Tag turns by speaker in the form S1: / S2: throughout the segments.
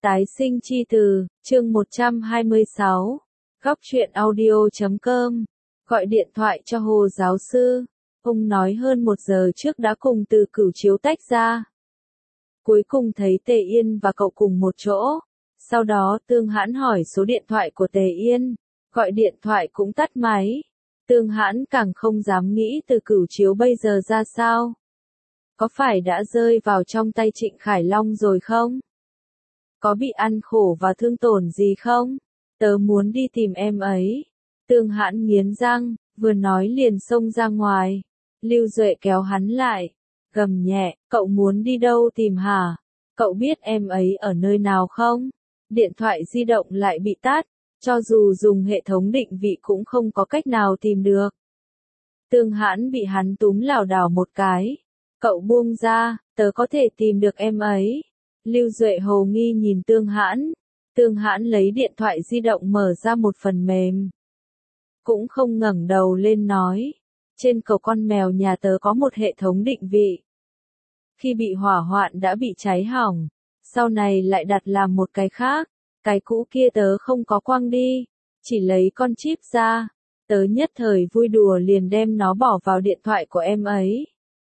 S1: Tái sinh chi từ, chương 126. Góc truyện audio.com. Gọi điện thoại cho Hồ giáo sư. Ông nói hơn 1 giờ trước đã cùng Từ Cửu Chiếu tách ra. Cuối cùng thấy Tề Yên và cậu cùng một chỗ. Sau đó Tương Hãn hỏi số điện thoại của Tề Yên. Gọi điện thoại cũng tắt máy. Tương Hãn càng không dám nghĩ Từ Cửu Chiếu bây giờ ra sao. Có phải đã rơi vào trong tay Trịnh Khải Long rồi không? Có bị ăn khổ và thương tổn gì không? Tớ muốn đi tìm em ấy. Tương Hãn nghiến răng, vừa nói liền xông ra ngoài. Lưu Duệ kéo hắn lại, gầm nhẹ, cậu muốn đi đâu tìm hả? Cậu biết em ấy ở nơi nào không? Điện thoại di động lại bị tắt, cho dù dùng hệ thống định vị cũng không có cách nào tìm được. Tương Hãn bị hắn túm lảo đảo một cái. Cậu buông ra, tớ có thể tìm được em ấy. Lưu Duệ hồ nghi nhìn Tương Hãn. Tương Hãn lấy điện thoại di động mở ra một phần mềm. Cũng không ngẩng đầu lên nói. Trên cầu con mèo nhà tớ có một hệ thống định vị. Khi bị hỏa hoạn đã bị cháy hỏng. Sau này lại đặt làm một cái khác. Cái cũ kia tớ không có quăng đi. Chỉ lấy con chip ra. Tớ nhất thời vui đùa liền đem nó bỏ vào điện thoại của em ấy.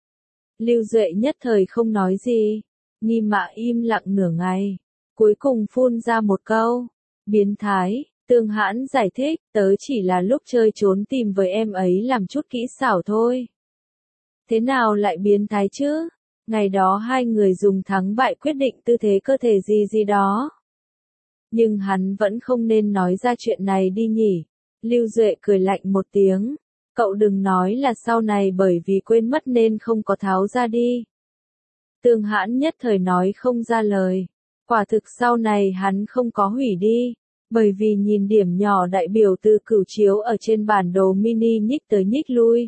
S1: Lưu Duệ nhất thời không nói gì. Nhi Mạ im lặng nửa ngày. Cuối cùng phun ra một câu. Biến thái. Tương Hãn giải thích, tớ chỉ là lúc chơi trốn tìm với em ấy làm chút kỹ xảo thôi. Thế nào lại biến thái chứ? Ngày đó hai người dùng thắng bại quyết định tư thế cơ thể gì đó. Nhưng hắn vẫn không nên nói ra chuyện này đi nhỉ. Lưu Duệ cười lạnh một tiếng. Cậu đừng nói là sau này bởi vì quên mất nên không có tháo ra đi. Tương Hãn nhất thời nói không ra lời. Quả thực sau này hắn không có hủy đi. Bởi vì nhìn điểm nhỏ đại biểu Từ Cửu Chiếu ở trên bản đồ mini nhích tới nhích lui.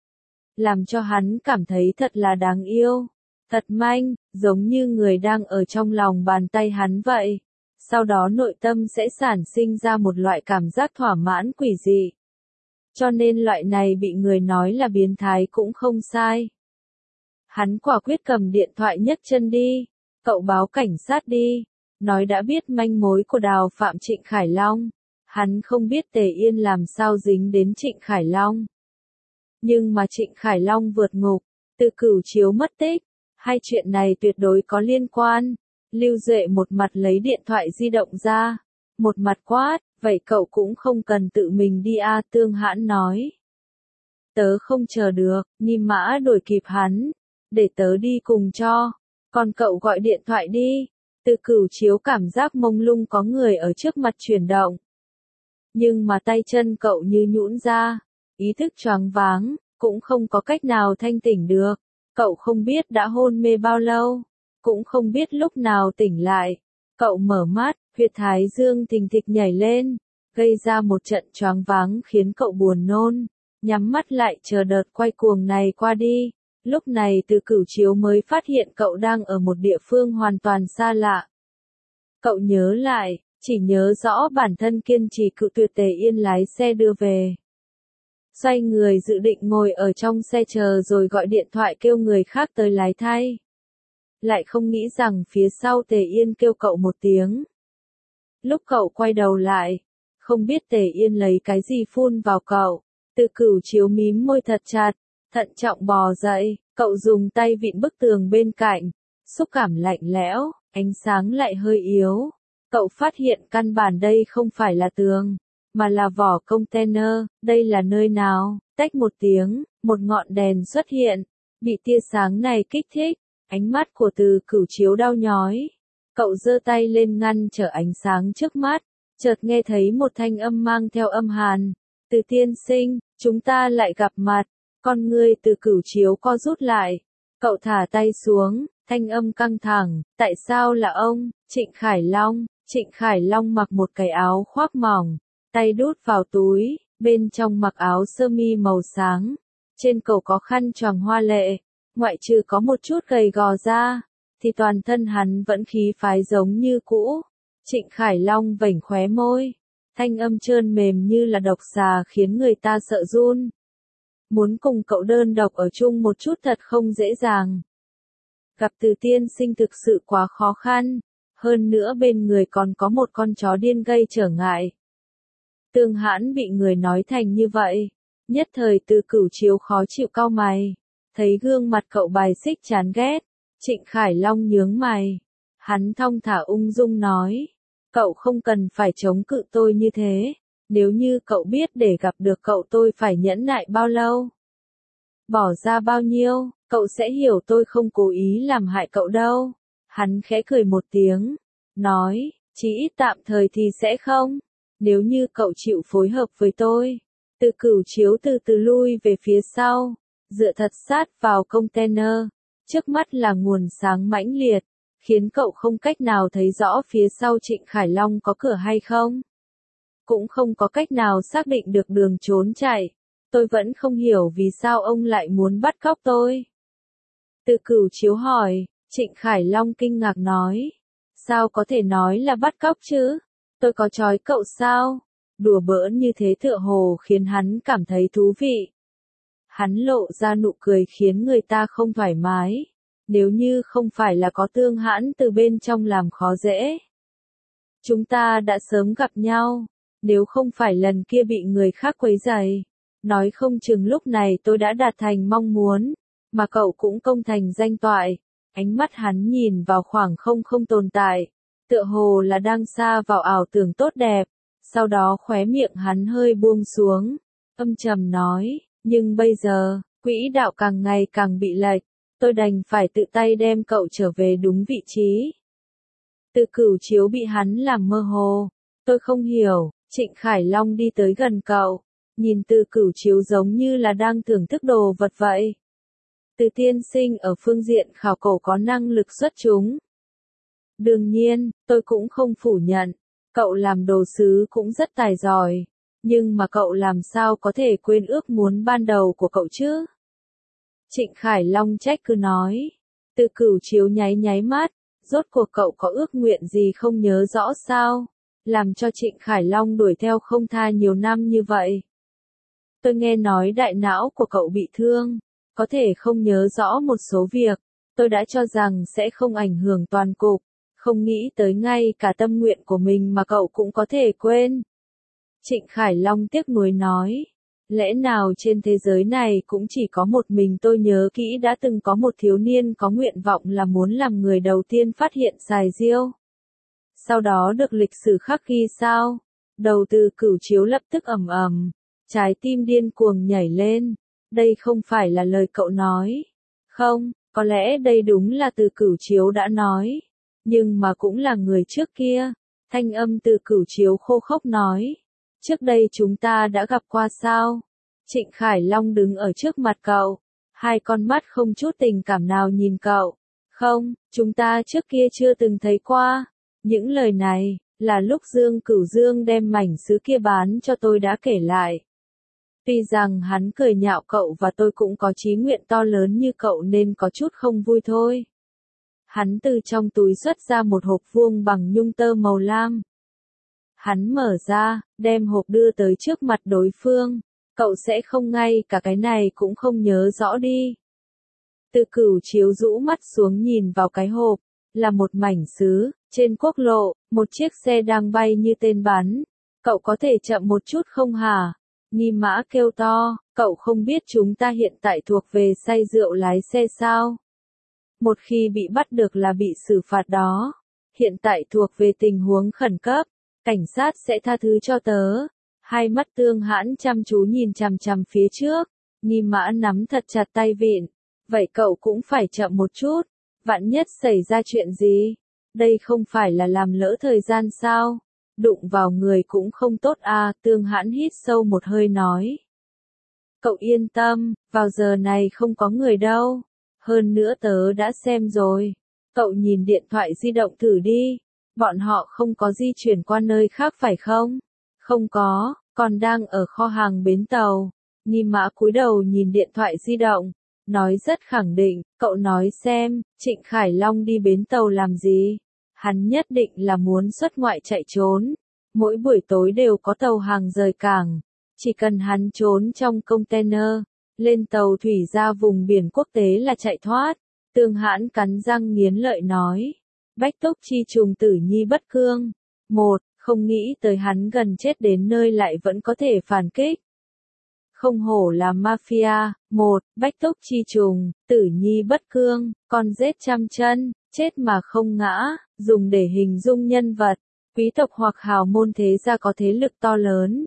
S1: Làm cho hắn cảm thấy thật là đáng yêu. Thật manh, giống như người đang ở trong lòng bàn tay hắn vậy. Sau đó nội tâm sẽ sản sinh ra một loại cảm giác thỏa mãn quỷ dị. Cho nên loại này bị người nói là biến thái cũng không sai. Hắn quả quyết cầm điện thoại nhấc chân đi. Cậu báo cảnh sát đi. Nói đã biết manh mối của đào phạm Trịnh Khải Long. Hắn không biết Tề Yên làm sao dính đến Trịnh Khải Long. Nhưng mà Trịnh Khải Long vượt ngục, Từ Cửu Chiếu mất tích. Hai chuyện này tuyệt đối có liên quan. Lưu Duệ một mặt lấy điện thoại di động ra. Một mặt quát, vậy cậu cũng không cần tự mình đi à, Tương Hãn nói. Tớ không chờ được, Nhi Mã đuổi kịp hắn. Để tớ đi cùng cho. Còn cậu gọi điện thoại đi. Từ Cửu Chiếu cảm giác mông lung có người ở trước mặt chuyển động. Nhưng mà tay chân cậu như nhũn ra. Ý thức choáng váng, cũng không có cách nào thanh tỉnh được. Cậu không biết đã hôn mê bao lâu. Cũng không biết lúc nào tỉnh lại. Cậu mở mắt, huyệt thái dương thình thịch nhảy lên. Gây ra một trận choáng váng khiến cậu buồn nôn. Nhắm mắt lại chờ đợt quay cuồng này qua đi. Lúc này Từ Cửu Chiếu mới phát hiện cậu đang ở một địa phương hoàn toàn xa lạ. Cậu nhớ lại, chỉ nhớ rõ bản thân kiên trì cự tuyệt Tề Yên lái xe đưa về. Xoay người dự định ngồi ở trong xe chờ rồi gọi điện thoại kêu người khác tới lái thay. Lại không nghĩ rằng phía sau Tề Yên kêu cậu một tiếng. Lúc cậu quay đầu lại, không biết Tề Yên lấy cái gì phun vào cậu. Từ Cửu Chiếu mím môi thật chặt, thận trọng bò dậy, cậu dùng tay vịn bức tường bên cạnh. Xúc cảm lạnh lẽo, ánh sáng lại hơi yếu. Cậu phát hiện căn bản đây không phải là tường, mà là vỏ container. Đây là nơi nào? Tách một tiếng, một ngọn đèn xuất hiện. Bị tia sáng này kích thích, ánh mắt của Từ Cửu Chiếu đau nhói. Cậu giơ tay lên ngăn trở ánh sáng trước mắt, chợt nghe thấy một thanh âm mang theo âm hàn. Từ tiên sinh, chúng ta lại gặp mặt. Con ngươi Từ Cửu Chiếu co rút lại. Cậu thả tay xuống, thanh âm căng thẳng. Tại sao là ông? Trịnh Khải Long. Trịnh Khải Long mặc một cái áo khoác mỏng, tay đút vào túi, bên trong mặc áo sơ mi màu sáng. Trên cổ có khăn choàng hoa lệ, ngoại trừ có một chút gầy gò ra, thì toàn thân hắn vẫn khí phái giống như cũ. Trịnh Khải Long vểnh khóe môi, thanh âm trơn mềm như là độc xà khiến người ta sợ run. Muốn cùng cậu đơn độc ở chung một chút thật không dễ dàng. Gặp Từ tiên sinh thực sự quá khó khăn. hơn nữa bên người còn có một con chó điên gây trở ngại. Tương Hãn bị người nói thành như vậy, nhất thời Từ Cửu Chiếu khó chịu cau mày, thấy gương mặt cậu bài xích chán ghét, Trịnh Khải Long nhướng mày, hắn thong thả ung dung nói, cậu không cần phải chống cự tôi như thế, nếu như cậu biết để gặp được cậu tôi phải nhẫn nại bao lâu, bỏ ra bao nhiêu, cậu sẽ hiểu tôi không cố ý làm hại cậu đâu. Hắn khẽ cười một tiếng, nói, chỉ ít tạm thời thì sẽ không, nếu như cậu chịu phối hợp với tôi. Từ Cửu Chiếu từ từ lui về phía sau, dựa thật sát vào container, trước mắt là nguồn sáng mãnh liệt, khiến cậu không cách nào thấy rõ phía sau Trịnh Khải Long có cửa hay không. Cũng không có cách nào xác định được đường trốn chạy, tôi vẫn không hiểu vì sao ông lại muốn bắt cóc tôi. Từ Cửu Chiếu hỏi, Trịnh Khải Long kinh ngạc nói, sao có thể nói là bắt cóc chứ, tôi có trói cậu sao? Đùa bỡn như thế tựa hồ khiến hắn cảm thấy thú vị. Hắn lộ ra nụ cười khiến người ta không thoải mái, nếu như không phải là có Tương Hãn từ bên trong làm khó dễ. Chúng ta đã sớm gặp nhau, nếu không phải lần kia bị người khác quấy rầy, nói không chừng lúc này tôi đã đạt thành mong muốn, mà cậu cũng công thành danh toại. Ánh mắt hắn nhìn vào khoảng không không tồn tại, tựa hồ là đang sa vào ảo tưởng tốt đẹp, sau đó khóe miệng hắn hơi buông xuống, âm trầm nói, nhưng bây giờ, quỹ đạo càng ngày càng bị lệch, tôi đành phải tự tay đem cậu trở về đúng vị trí. Từ Cửu Chiếu bị hắn làm mơ hồ, tôi không hiểu, Trịnh Khải Long đi tới gần cậu, nhìn Từ Cửu Chiếu giống như là đang thưởng thức đồ vật vậy. Từ tiên sinh ở phương diện khảo cổ có năng lực xuất chúng. Đương nhiên, tôi cũng không phủ nhận, cậu làm đồ sứ cũng rất tài giỏi, nhưng mà cậu làm sao có thể quên ước muốn ban đầu của cậu chứ? Trịnh Khải Long trách cứ nói. Từ Cửu Chiếu nháy nháy mắt, rốt cuộc cậu có ước nguyện gì không nhớ rõ sao? Làm cho Trịnh Khải Long đuổi theo không tha nhiều năm như vậy. Tôi nghe nói đại não của cậu bị thương, có thể không nhớ rõ một số việc, tôi đã cho rằng sẽ không ảnh hưởng toàn cục, không nghĩ tới ngay cả tâm nguyện của mình mà cậu cũng có thể quên. Trịnh Khải Long tiếc nuối nói, lẽ nào trên thế giới này cũng chỉ có một mình tôi nhớ kỹ đã từng có một thiếu niên có nguyện vọng là muốn làm người đầu tiên phát hiện xài diêu. Sau đó được lịch sử khắc ghi sao? Đầu Từ Cửu Chiếu lập tức ầm ầm, trái tim điên cuồng nhảy lên. Đây không phải là lời cậu nói. Không, có lẽ đây đúng là Từ Cửu Chiếu đã nói. Nhưng mà cũng là người trước kia. Thanh âm Từ Cửu Chiếu khô khốc nói. Trước đây chúng ta đã gặp qua sao? Trịnh Khải Long đứng ở trước mặt cậu. Hai con mắt không chút tình cảm nào nhìn cậu. Không, chúng ta trước kia chưa từng thấy qua. Những lời này, là lúc Dương Cửu Dương đem mảnh sứ kia bán cho tôi đã kể lại. Tuy rằng hắn cười nhạo cậu và tôi cũng có chí nguyện to lớn như cậu nên có chút không vui thôi. Hắn từ trong túi xuất ra một hộp vuông bằng nhung tơ màu lam. Hắn mở ra, đem hộp đưa tới trước mặt đối phương. Cậu sẽ không ngay cả cái này cũng không nhớ rõ đi. Từ Cửu Chiếu rũ mắt xuống nhìn vào cái hộp, là một mảnh sứ, trên quốc lộ, một chiếc xe đang bay như tên bắn. Cậu có thể chậm một chút không hả? Nghi Mã kêu to, cậu không biết chúng ta hiện tại thuộc về say rượu lái xe sao? Một khi bị bắt được là bị xử phạt đó. Hiện tại thuộc về tình huống khẩn cấp, cảnh sát sẽ tha thứ cho tớ. Hai mắt Tương Hãn chăm chú nhìn chằm chằm phía trước, Nghi Mã nắm thật chặt tay vịn. Vậy cậu cũng phải chậm một chút, vạn nhất xảy ra chuyện gì? Đây không phải là làm lỡ thời gian sao? Đụng vào người cũng không tốt à, Tương Hãn hít sâu một hơi nói. Cậu yên tâm, vào giờ này không có người đâu. Hơn nữa tớ đã xem rồi. Cậu nhìn điện thoại di động thử đi. Bọn họ không có di chuyển qua nơi khác phải không? Không có, còn đang ở kho hàng bến tàu. Nghi Mã cúi đầu nhìn điện thoại di động, nói rất khẳng định, cậu nói xem, Trịnh Khải Long đi bến tàu làm gì? Hắn nhất định là muốn xuất ngoại chạy trốn. Mỗi buổi tối đều có tàu hàng rời cảng. Chỉ cần hắn trốn trong container, lên tàu thủy ra vùng biển quốc tế là chạy thoát. Tương Hãn cắn răng nghiến lợi nói. Bách túc chi trùng tử nhi bất cương. 1. Không nghĩ tới hắn gần chết đến nơi lại vẫn có thể phản kích. Không hổ là mafia. 1. Bách túc chi trùng, tử nhi bất cương, con rết trăm chân, chết mà không ngã, dùng để hình dung nhân vật, quý tộc hoặc hào môn thế gia có thế lực to lớn.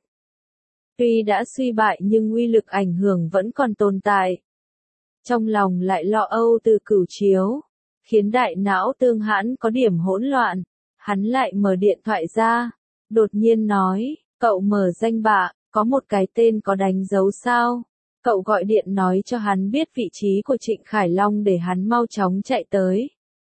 S1: Tuy đã suy bại nhưng uy lực ảnh hưởng vẫn còn tồn tại. Trong lòng lại lo âu Từ Cửu Chiếu, khiến đại não Tương Hãn có điểm hỗn loạn. Hắn lại mở điện thoại ra, đột nhiên nói, cậu mở danh bạ, có một cái tên có đánh dấu sao? Cậu gọi điện nói cho hắn biết vị trí của Trịnh Khải Long để hắn mau chóng chạy tới.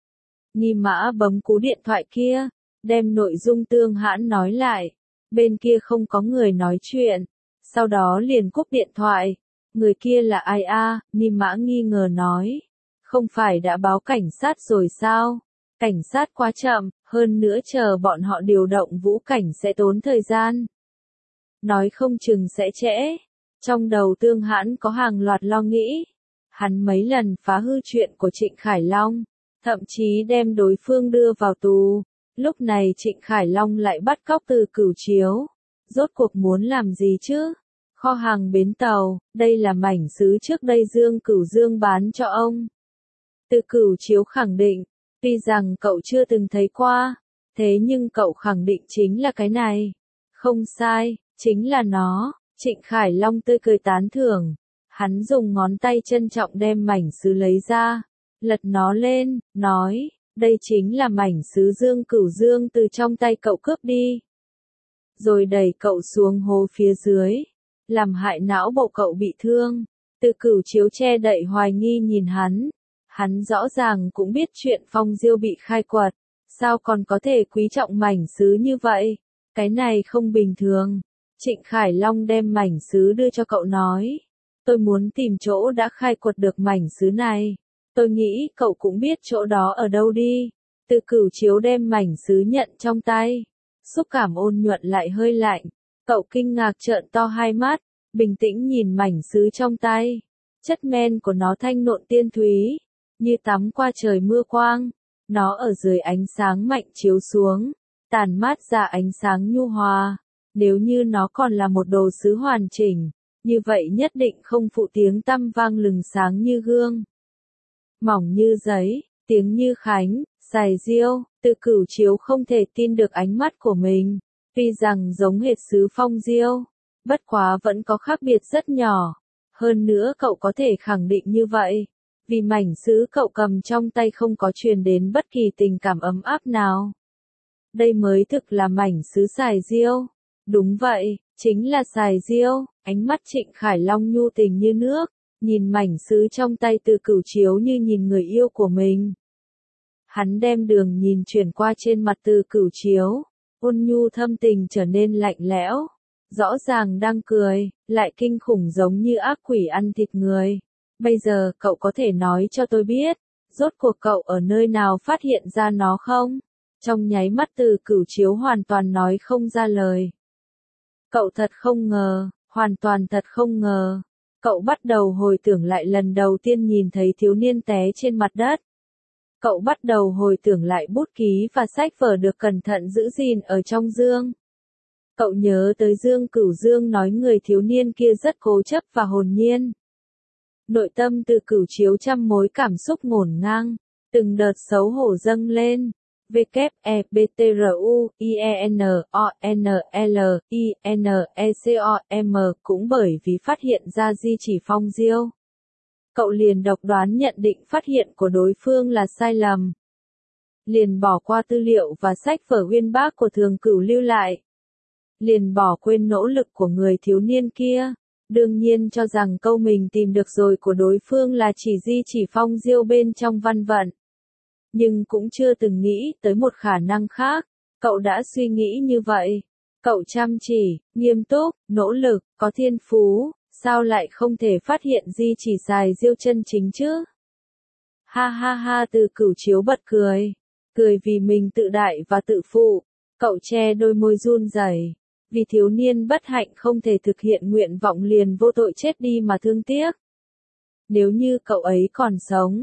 S1: Ni Mã bấm cú điện thoại kia, đem nội dung Tương Hãn nói lại. Bên kia không có người nói chuyện, sau đó liền cúp điện thoại. Người kia là ai a? Ni Mã nghi ngờ nói. Không phải đã báo cảnh sát rồi sao? Cảnh sát quá chậm, hơn nữa chờ bọn họ điều động vũ cảnh sẽ tốn thời gian. Nói không chừng sẽ trễ. Trong đầu Tương Hãn có hàng loạt lo nghĩ. Hắn mấy lần phá hư chuyện của Trịnh Khải Long, thậm chí đem đối phương đưa vào tù. Lúc này Trịnh Khải Long lại bắt cóc Từ Cửu Chiếu. Rốt cuộc muốn làm gì chứ? Kho hàng bến tàu, đây là mảnh sứ trước đây Dương Cửu Dương bán cho ông. Từ Cửu Chiếu khẳng định, tuy rằng cậu chưa từng thấy qua, thế nhưng cậu khẳng định chính là cái này. Không sai, chính là nó. Trịnh Khải Long tươi cười tán thưởng. Hắn dùng ngón tay trân trọng đem mảnh sứ lấy ra, lật nó lên, nói, đây chính là mảnh sứ Dương Cửu Dương từ trong tay cậu cướp đi. Rồi đẩy cậu xuống hố phía dưới, làm hại não bộ cậu bị thương. Từ Cửu Chiếu che đậy hoài nghi nhìn hắn. Hắn rõ ràng cũng biết chuyện Phong Diêu bị khai quật, sao còn có thể quý trọng mảnh sứ như vậy? Cái này không bình thường. Trịnh Khải Long đem mảnh sứ đưa cho cậu nói, tôi muốn tìm chỗ đã khai quật được mảnh sứ này. Tôi nghĩ cậu cũng biết chỗ đó ở đâu đi. Từ Cửu Chiếu đem mảnh sứ nhận trong tay, xúc cảm ôn nhuận lại hơi lạnh. Cậu kinh ngạc trợn to hai mắt, bình tĩnh nhìn mảnh sứ trong tay. Chất men của nó thanh nộn tiên thúy, như tắm qua trời mưa quang. Nó ở dưới ánh sáng mạnh chiếu xuống, tàn mát ra ánh sáng nhu hòa. Nếu như nó còn là một đồ sứ hoàn chỉnh, như vậy nhất định không phụ tiếng tăm vang lừng sáng như gương, mỏng như giấy, tiếng như khánh, xài diêu. Từ Cửu Chiếu không thể tin được ánh mắt của mình. Tuy rằng giống hệt sứ Phong Diêu, bất quá vẫn có khác biệt rất nhỏ. Hơn nữa cậu có thể khẳng định như vậy, vì mảnh sứ cậu cầm trong tay không có truyền đến bất kỳ tình cảm ấm áp nào. Đây mới thực là mảnh sứ xài diêu. Đúng vậy, chính là xài diêu. Ánh mắt Trịnh Khải Long nhu tình như nước, nhìn mảnh sứ trong tay Từ Cửu Chiếu như nhìn người yêu của mình. Hắn đem đường nhìn chuyển qua trên mặt Từ Cửu Chiếu, ôn nhu thâm tình trở nên lạnh lẽo. Rõ ràng đang cười, lại kinh khủng giống như ác quỷ ăn thịt người. Bây giờ cậu có thể nói cho tôi biết, rốt cuộc cậu ở nơi nào phát hiện ra nó không? Trong nháy mắt Từ Cửu Chiếu hoàn toàn nói không ra lời. Cậu thật không ngờ, hoàn toàn thật không ngờ. Cậu bắt đầu hồi tưởng lại lần đầu tiên nhìn thấy thiếu niên té trên mặt đất. Cậu bắt đầu hồi tưởng lại bút ký và sách vở được cẩn thận giữ gìn ở trong dương. Cậu nhớ tới Dương Cửu Dương nói người thiếu niên kia rất cố chấp và hồn nhiên. Nội tâm Từ Cửu Chiếu trăm mối cảm xúc ngổn ngang, từng đợt xấu hổ dâng lên. WEBTRUINONLINECOM cũng bởi vì phát hiện ra di chỉ Phong Diêu. Cậu liền độc đoán nhận định phát hiện của đối phương là sai lầm. Liền bỏ qua tư liệu và sách vở uyên bác của Thường Cửu lưu lại. Liền bỏ quên nỗ lực của người thiếu niên kia. Đương nhiên cho rằng câu mình tìm được rồi của đối phương là chỉ di chỉ Phong Diêu bên trong văn vận. Nhưng cũng chưa từng nghĩ tới một khả năng khác. Cậu đã suy nghĩ như vậy. Cậu chăm chỉ, nghiêm túc, nỗ lực, có thiên phú, sao lại không thể phát hiện di chỉ xài diêu chân chính chứ? Ha ha ha, Từ Cửu Chiếu bật cười. Cười vì mình tự đại và tự phụ. Cậu che đôi môi run rẩy. Vì thiếu niên bất hạnh không thể thực hiện nguyện vọng liền vô tội chết đi mà thương tiếc. Nếu như cậu ấy còn sống,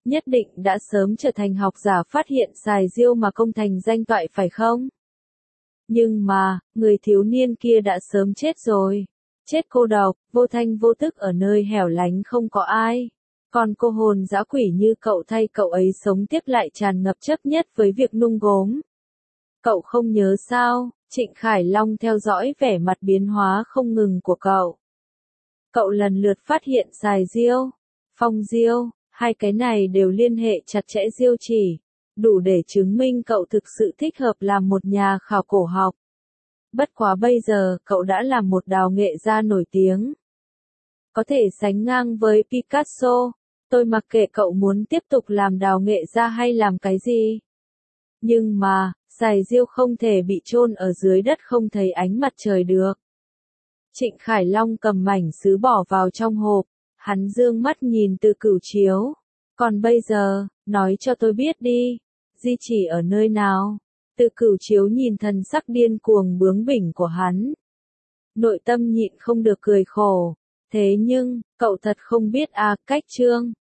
S1: nhất định đã sớm trở thành học giả phát hiện xài diêu mà công thành danh toại phải không? Nhưng mà, người thiếu niên kia đã sớm chết rồi. Chết cô độc, vô thanh vô tức ở nơi hẻo lánh không có ai. Còn cô hồn dã quỷ như cậu thay cậu ấy sống tiếp lại tràn ngập chấp nhất với việc nung gốm. Cậu không nhớ sao, Trịnh Khải Long theo dõi vẻ mặt biến hóa không ngừng của cậu. Cậu lần lượt phát hiện xài diêu, phong diêu, hai cái này đều liên hệ chặt chẽ diêu chỉ, đủ để chứng minh cậu thực sự thích hợp làm một nhà khảo cổ học. Bất quá bây giờ cậu đã là một đào nghệ gia nổi tiếng. Có thể sánh ngang với Picasso, tôi mặc kệ cậu muốn tiếp tục làm đào nghệ gia hay làm cái gì. Nhưng mà, xài diêu không thể bị chôn ở dưới đất không thấy ánh mặt trời được. Trịnh Khải Long cầm mảnh sứ bỏ vào trong hộp, hắn dương mắt nhìn Từ Cửu Chiếu. Còn bây giờ, nói cho tôi biết đi, di chỉ ở nơi nào? Từ Cửu Chiếu nhìn thần sắc điên cuồng bướng bỉnh của hắn. Nội tâm nhịn không được cười khổ. Thế nhưng, cậu thật không biết cách Trương.